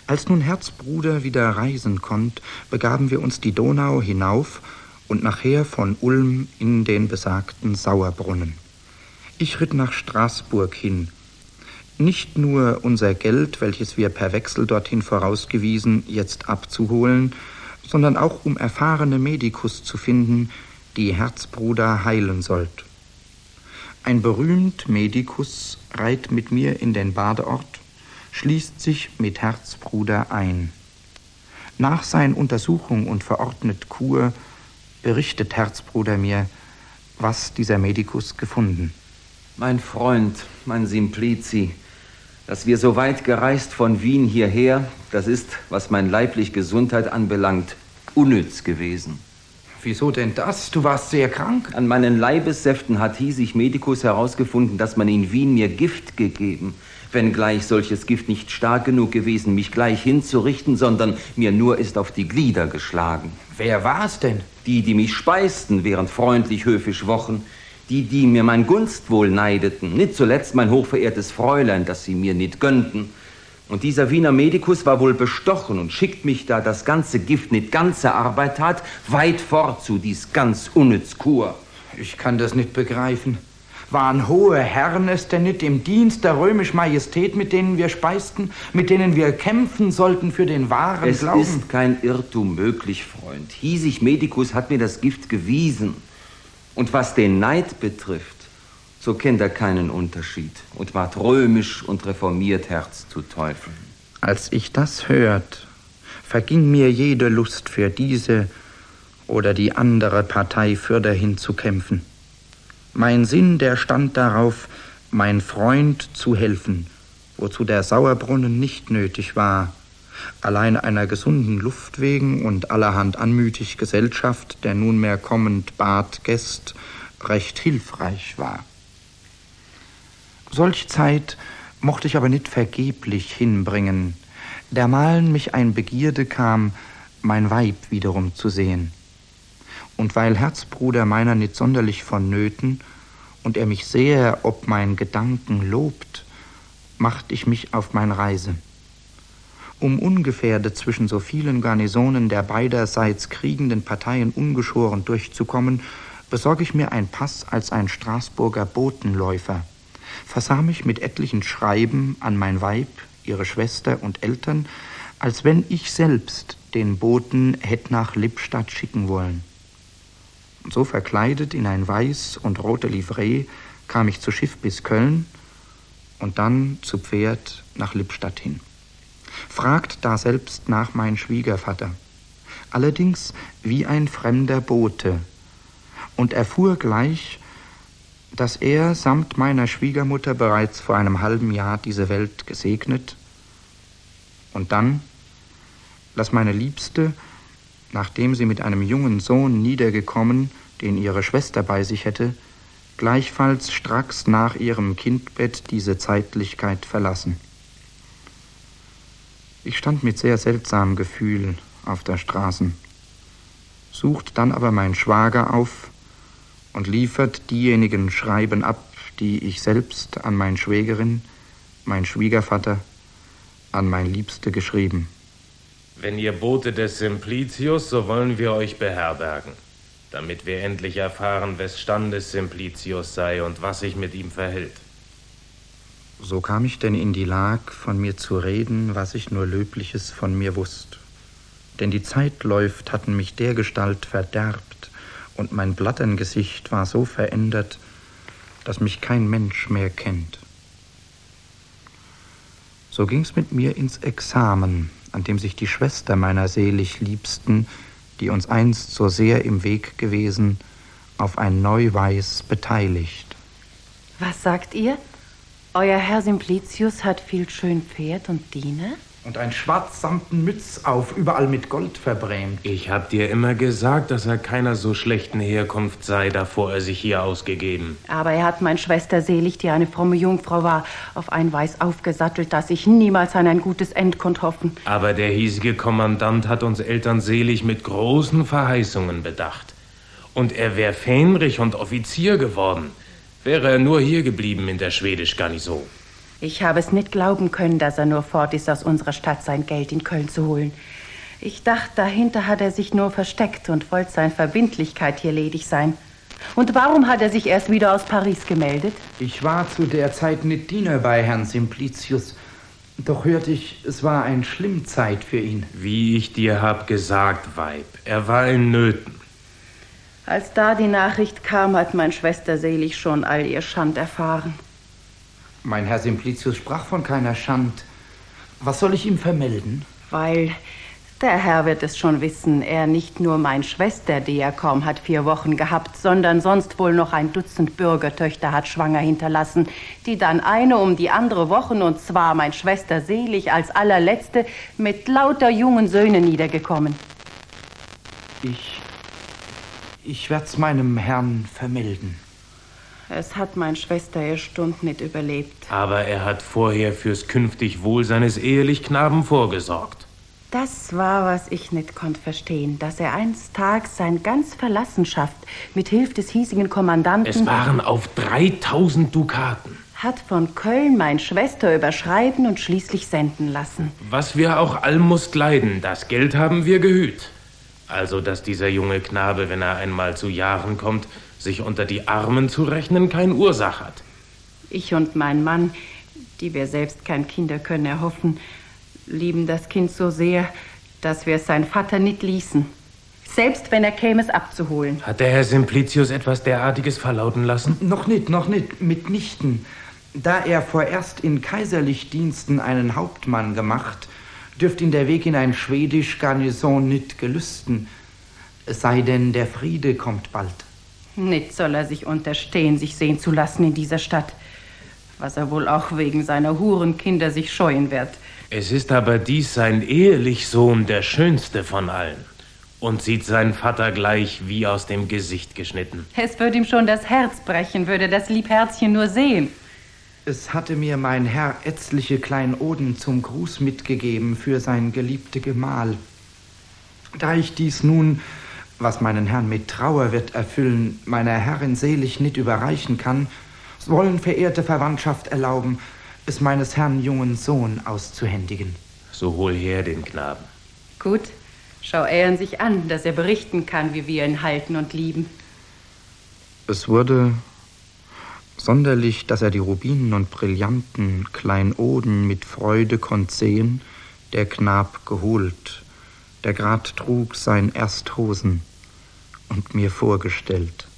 Als nun Herzbruder wieder reisen konnt, begaben wir uns die Donau hinauf und nachher von Ulm in den besagten Sauerbrunnen. Ich ritt nach Straßburg hin. Nicht nur unser Geld, welches wir per Wechsel dorthin vorausgewiesen, jetzt abzuholen, sondern auch um erfahrene Medikus zu finden, die Herzbruder heilen sollt. Ein berühmt Medikus reiht mit mir in den Badeort, schließt sich mit Herzbruder ein. Nach seiner Untersuchung und verordnet Kur berichtet Herzbruder mir, was dieser Medikus gefunden. Mein Freund, mein Simplici, dass wir so weit gereist von Wien hierher, das ist, was mein leiblich Gesundheit anbelangt, unnütz gewesen. Wieso denn das? Du warst sehr krank. An meinen Leibessäften hat hiesig Medikus herausgefunden, dass man in Wien mir Gift gegeben, wenngleich solches Gift nicht stark genug gewesen, mich gleich hinzurichten, sondern mir nur ist auf die Glieder geschlagen. Wer war es denn? Die mich speisten, während freundlich höfisch wochen, die mir mein Gunstwohl neideten, nicht zuletzt mein hochverehrtes Fräulein, das sie mir nicht gönnten. Und dieser Wiener Medikus war wohl bestochen und schickt mich, da das ganze Gift nicht ganze Arbeit tat, weit fort zu dies ganz unnütz Kur. Ich kann das nicht begreifen. Waren hohe Herren es denn nicht im Dienst der römischen Majestät, mit denen wir speisten, mit denen wir kämpfen sollten für den wahren Glauben? Es ist kein Irrtum möglich, Freund. Hiesig Medikus hat mir das Gift gewiesen. Und was den Neid betrifft, so kennt er keinen Unterschied und ward römisch und reformiert Herz zu Teufel. Als ich das hört, verging mir jede Lust für diese oder die andere Partei fürderhin zu kämpfen. Mein Sinn, der stand darauf, mein Freund zu helfen, wozu der Sauerbrunnen nicht nötig war, allein einer gesunden Luft wegen und allerhand anmütig Gesellschaft, der nunmehr kommend bat Gäst, recht hilfreich war. Solch Zeit mochte ich aber nicht vergeblich hinbringen, dermalen mich ein Begierde kam, mein Weib wiederum zu sehen. Und weil Herzbruder meiner nicht sonderlich vonnöten und er mich sehr ob mein Gedanken lobt, macht ich mich auf mein Reise. Um ungefährdet zwischen so vielen Garnisonen der beiderseits kriegenden Parteien ungeschoren durchzukommen, besorge ich mir ein Pass als ein Straßburger Botenläufer, versah mich mit etlichen Schreiben an mein Weib, ihre Schwester und Eltern, als wenn ich selbst den Boten hätt nach Lippstadt schicken wollen. Und so verkleidet in ein weiß und rote Livree kam ich zu Schiff bis Köln und dann zu Pferd nach Lippstadt hin. Fragt da selbst nach mein Schwiegervater, allerdings wie ein fremder Bote, und erfuhr gleich, dass er samt meiner Schwiegermutter bereits vor einem halben Jahr diese Welt gesegnet und dann, dass meine Liebste, nachdem sie mit einem jungen Sohn niedergekommen, den ihre Schwester bei sich hätte, gleichfalls stracks nach ihrem Kindbett diese Zeitlichkeit verlassen. Ich stand mit sehr seltsamem Gefühl auf der Straße, sucht dann aber mein Schwager auf und liefert diejenigen Schreiben ab, die ich selbst an mein Schwägerin, mein Schwiegervater, an mein Liebste geschrieben. Wenn ihr Bote des Simplicius, so wollen wir euch beherbergen, damit wir endlich erfahren, wes Standes Simplicius sei und was sich mit ihm verhält. So kam ich denn in die Lag, von mir zu reden, was ich nur Löbliches von mir wusst. Denn die Zeitläuft hatten mich dergestalt verderbt, und mein Blatterngesicht war so verändert, dass mich kein Mensch mehr kennt. So ging's mit mir ins Examen, an dem sich die Schwester meiner selig Liebsten, die uns einst so sehr im Weg gewesen, auf ein Neuweis beteiligt. Was sagt ihr? Euer Herr Simplicius hat viel schön Pferd und Diener? Und ein schwarzsamten Mütz auf, überall mit Gold verbrämt. Ich hab dir immer gesagt, dass er keiner so schlechten Herkunft sei, davor er sich hier ausgegeben. Aber er hat mein Schwester selig, die eine fromme Jungfrau war, auf ein Weiß aufgesattelt, dass ich niemals an ein gutes End konnt hoffen. Aber der hiesige Kommandant hat uns Eltern selig mit großen Verheißungen bedacht. Und er wär Fähnrich und Offizier geworden, wäre er nur hier geblieben in der Schwedisch Garnison. Ich habe es nicht glauben können, dass er nur fort ist, aus unserer Stadt sein Geld in Köln zu holen. Ich dachte, dahinter hat er sich nur versteckt und wollte seine Verbindlichkeit hier ledig sein. Und warum hat er sich erst wieder aus Paris gemeldet? Ich war zu der Zeit nicht Diener bei Herrn Simplicius. Doch hörte ich, es war eine Schlimmzeit für ihn. Wie ich dir hab gesagt, Weib, er war in Nöten. Als da die Nachricht kam, hat mein Schwester Selig schon all ihr Schand erfahren. Mein Herr Simplicius sprach von keiner Schand. Was soll ich ihm vermelden? Weil der Herr wird es schon wissen, er nicht nur meine Schwester, die er kaum hat 4 Wochen gehabt, sondern sonst wohl noch ein Dutzend Bürgertöchter hat schwanger hinterlassen, die dann eine um die andere Wochen, und zwar mein Schwester Selig als allerletzte, mit lauter jungen Söhnen niedergekommen. Ich werd's meinem Herrn vermelden. Es hat mein Schwester ihr Stund nicht überlebt. Aber er hat vorher fürs künftig Wohl seines ehelich Knaben vorgesorgt. Das war, was ich nicht konnte verstehen, dass er eines Tages sein ganz Verlassenschaft mit Hilfe des hiesigen Kommandanten... Es waren auf 3000 Dukaten. ...hat von Köln mein Schwester überschreiben und schließlich senden lassen. Was wir auch all musst leiden, das Geld haben wir gehüt. Also, dass dieser junge Knabe, wenn er einmal zu Jahren kommt, sich unter die Armen zu rechnen, keine Ursache hat. Ich und mein Mann, die wir selbst kein Kinder können erhoffen, lieben das Kind so sehr, dass wir es sein Vater nicht ließen. Selbst wenn er käme, es abzuholen. Hat der Herr Simplicius etwas derartiges verlauten lassen? Noch nicht, mitnichten. Da er vorerst in kaiserlich Diensten einen Hauptmann gemacht, dürft ihn der Weg in ein schwedisch Garnison nicht gelüsten. Es sei denn, der Friede kommt bald. Nicht soll er sich unterstehen, sich sehen zu lassen in dieser Stadt. Was er wohl auch wegen seiner Hurenkinder sich scheuen wird. Es ist aber dies sein ehelich Sohn, der schönste von allen. Und sieht seinen Vater gleich wie aus dem Gesicht geschnitten. Es würde ihm schon das Herz brechen, würde das Liebherzchen nur sehen. Es hatte mir mein Herr etliche Kleinoden zum Gruß mitgegeben für sein geliebte Gemahl. Da ich dies nun, was meinen Herrn mit Trauer wird erfüllen, meiner Herrin selig nicht überreichen kann, so wollen verehrte Verwandtschaft erlauben, es meines Herrn jungen Sohn auszuhändigen. So hol her den Knaben. Gut, schau er ihn sich an, dass er berichten kann, wie wir ihn halten und lieben. Es wurde sonderlich, dass er die Rubinen und Brillanten Kleinoden mit Freude konnt sehen, der Knab geholt, der grad trug sein Ersthosen und mir vorgestellt.